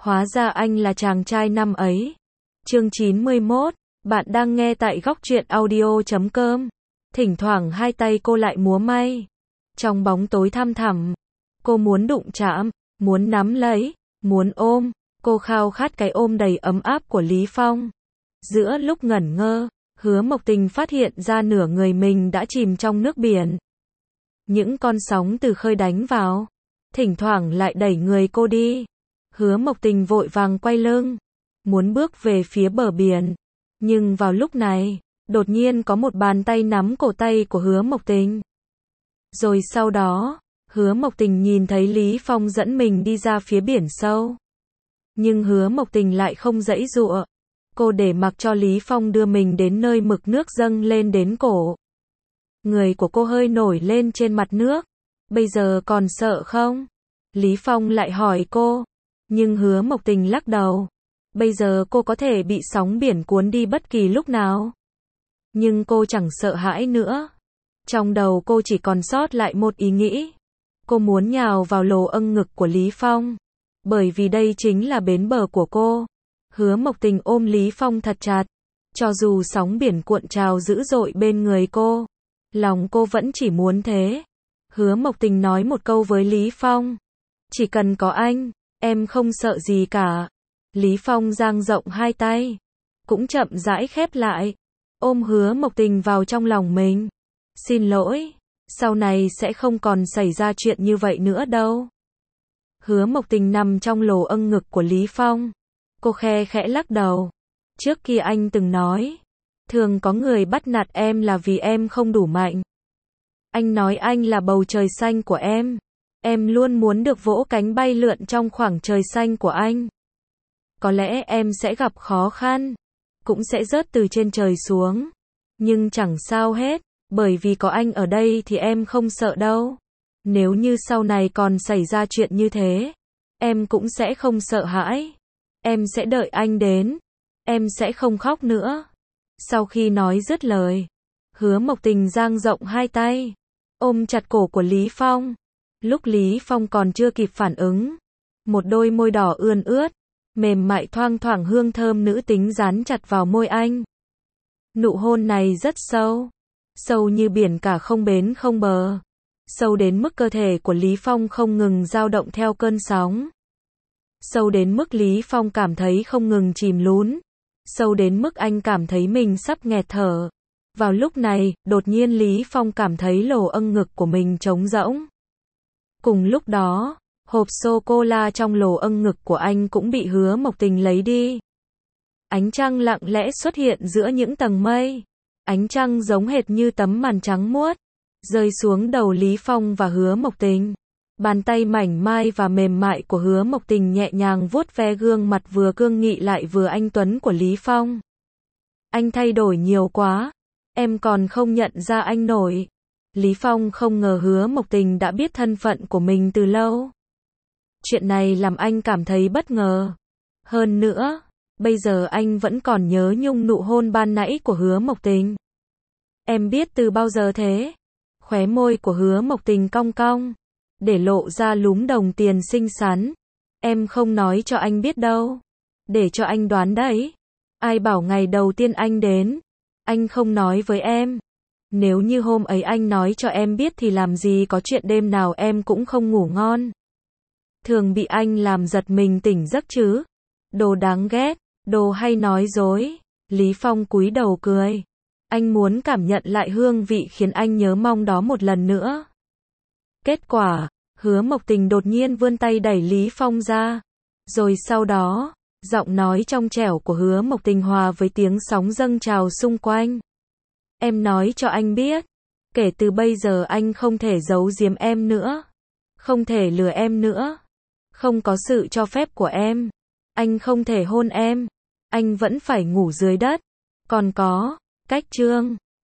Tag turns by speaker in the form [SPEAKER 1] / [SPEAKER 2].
[SPEAKER 1] Hóa ra anh là chàng trai năm ấy. Chương 91, bạn đang nghe tại góc truyện audio.com. Thỉnh thoảng hai tay cô lại múa may. Trong bóng tối thăm thẳm, cô muốn đụng chạm, muốn nắm lấy, muốn ôm. Cô khao khát cái ôm đầy ấm áp của Lý Phong. Giữa lúc ngẩn ngơ, Hứa Mộc Tình phát hiện ra nửa người mình đã chìm trong nước biển. Những con sóng từ khơi đánh vào, thỉnh thoảng lại đẩy người cô đi. Hứa Mộc Tình vội vàng quay lưng, muốn bước về phía bờ biển. Nhưng vào lúc này, đột nhiên có một bàn tay nắm cổ tay của Hứa Mộc Tình. Rồi sau đó, Hứa Mộc Tình nhìn thấy Lý Phong dẫn mình đi ra phía biển sâu. Nhưng Hứa Mộc Tình lại không giãy giụa. Cô để mặc cho Lý Phong đưa mình đến nơi mực nước dâng lên đến cổ. Người của cô hơi nổi lên trên mặt nước. Bây giờ còn sợ không? Lý Phong lại hỏi cô. Nhưng Hứa Mộc Tình lắc đầu. Bây giờ cô có thể bị sóng biển cuốn đi bất kỳ lúc nào. Nhưng cô chẳng sợ hãi nữa. Trong đầu cô chỉ còn sót lại một ý nghĩ. Cô muốn nhào vào lồ âng ngực của Lý Phong. Bởi vì đây chính là bến bờ của cô. Hứa Mộc Tình ôm Lý Phong thật chặt. Cho dù sóng biển cuộn trào dữ dội bên người cô, lòng cô vẫn chỉ muốn thế. Hứa Mộc Tình nói một câu với Lý Phong. Chỉ cần có anh, em không sợ gì cả. Lý Phong dang rộng hai tay, cũng chậm rãi khép lại, ôm Hứa Mộc Tình vào trong lòng mình. Xin lỗi, sau này sẽ không còn xảy ra chuyện như vậy nữa đâu. Hứa Mộc Tình nằm trong lồ âng ngực của Lý Phong. Cô khe khẽ lắc đầu. Trước kia anh từng nói, thường có người bắt nạt em là vì em không đủ mạnh. Anh nói anh là bầu trời xanh của em. Em luôn muốn được vỗ cánh bay lượn trong khoảng trời xanh của anh. Có lẽ em sẽ gặp khó khăn, cũng sẽ rớt từ trên trời xuống. Nhưng chẳng sao hết, bởi vì có anh ở đây thì em không sợ đâu. Nếu như sau này còn xảy ra chuyện như thế, em cũng sẽ không sợ hãi. Em sẽ đợi anh đến. Em sẽ không khóc nữa. Sau khi nói dứt lời, Hứa Mộc Tình dang rộng hai tay, ôm chặt cổ của Lý Phong. Lúc Lý Phong còn chưa kịp phản ứng, một đôi môi đỏ ươn ướt, mềm mại thoang thoảng hương thơm nữ tính dán chặt vào môi anh. Nụ hôn này rất sâu, sâu như biển cả không bến không bờ, sâu đến mức cơ thể của Lý Phong không ngừng dao động theo cơn sóng. Sâu đến mức Lý Phong cảm thấy không ngừng chìm lún. Sâu đến mức anh cảm thấy mình sắp nghẹt thở. Vào lúc này, đột nhiên Lý Phong cảm thấy lồ âng ngực của mình trống rỗng. Cùng lúc đó, hộp sô-cô-la trong lồ âng ngực của anh cũng bị Hứa Mộc Tình lấy đi. Ánh trăng lặng lẽ xuất hiện giữa những tầng mây. Ánh trăng giống hệt như tấm màn trắng muốt, rơi xuống đầu Lý Phong và Hứa Mộc Tình. Bàn tay mảnh mai và mềm mại của Hứa Mộc Tình nhẹ nhàng vuốt ve gương mặt vừa cương nghị lại vừa anh tuấn của Lý Phong. Anh thay đổi nhiều quá, em còn không nhận ra anh nổi. Lý Phong không ngờ Hứa Mộc Tình đã biết thân phận của mình từ lâu. Chuyện này làm anh cảm thấy bất ngờ. Hơn nữa, bây giờ anh vẫn còn nhớ nhung nụ hôn ban nãy của Hứa Mộc Tình. Em biết từ bao giờ thế? Khóe môi của Hứa Mộc Tình cong cong, để lộ ra lúm đồng tiền xinh xắn. Em không nói cho anh biết đâu. Để cho anh đoán đấy. Ai bảo ngày đầu tiên anh đến, anh không nói với em. Nếu như hôm ấy anh nói cho em biết thì làm gì có chuyện đêm nào em cũng không ngủ ngon. Thường bị anh làm giật mình tỉnh giấc chứ. Đồ đáng ghét, đồ hay nói dối. Lý Phong cúi đầu cười. Anh muốn cảm nhận lại hương vị khiến anh nhớ mong đó một lần nữa. Kết quả, Hứa Mộc Tình đột nhiên vươn tay đẩy Lý Phong ra. Rồi sau đó, giọng nói trong trẻo của Hứa Mộc Tình hòa với tiếng sóng dâng trào xung quanh. Em nói cho anh biết, kể từ bây giờ anh không thể giấu giếm em nữa. Không thể lừa em nữa. Không có sự cho phép của em, anh không thể hôn em. Anh vẫn phải ngủ dưới đất. Còn có, cách chương.